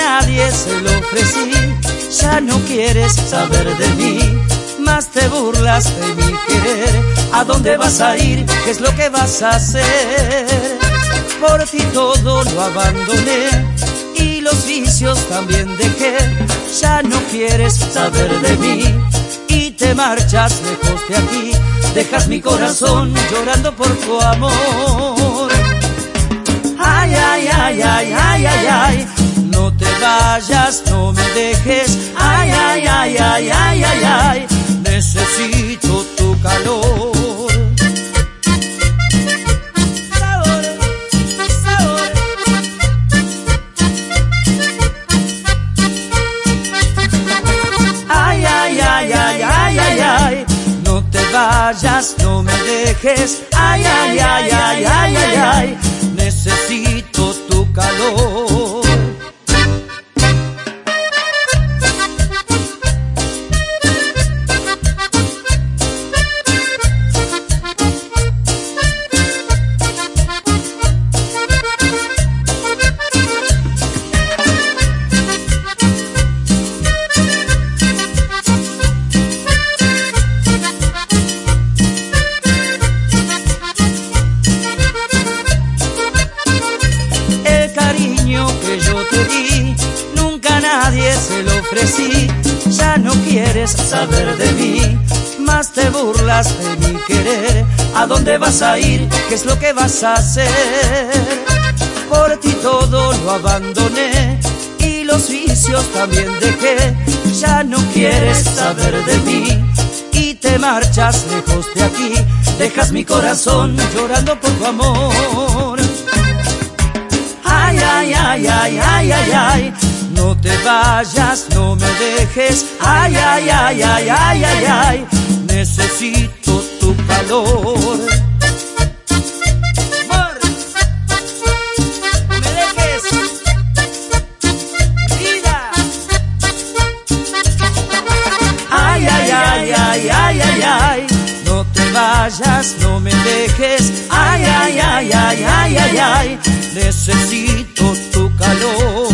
nadie se lo ofrecí. Ya no quieres saber de mí, más te burlas de mi querer. ¿A dónde vas a ir? ¿Qué es lo que vas a hacer? Por ti todo lo abandoné y los vicios también dejé. Ya no quieres saber de mí y te marchas lejos de aquí. Dejas mi corazón llorando por tu amor. Ay, ay, ay, ay, ay, ay, ay. No te vayas, no me dejes. Ay, ay, ay, ay, ay, ay, ay. Necesito tu calor. Sabor, sabor. Ay, ay, ay, ay, ay, ay, ay. No te vayas, no me dejes. Ay, ay, ay, ay, ay, ay, ay. Necesito tu calor. Que yo te di, nunca a nadie se lo ofrecí. Ya no quieres saber de mí, más te burlas de mi querer. ¿A dónde vas a ir? ¿Qué es lo que vas a hacer? Por ti todo lo abandoné y los vicios también dejé. Ya no quieres saber de mí y te marchas lejos de aquí. Dejas mi corazón llorando por tu amor. Ay, ay, ay, ay, ay, ay, ay. No te vayas, no me dejes. Ay, ay, ay, ay, ay, ay, ay. Necesito tu calor. Amor, no me dejes. Vida. Ay, ay, ay, ay, ay, ay, ay. No te vayas, no me dejes. Ay, ay, ay, ay, ay, ay, ay. Necesito tu calor.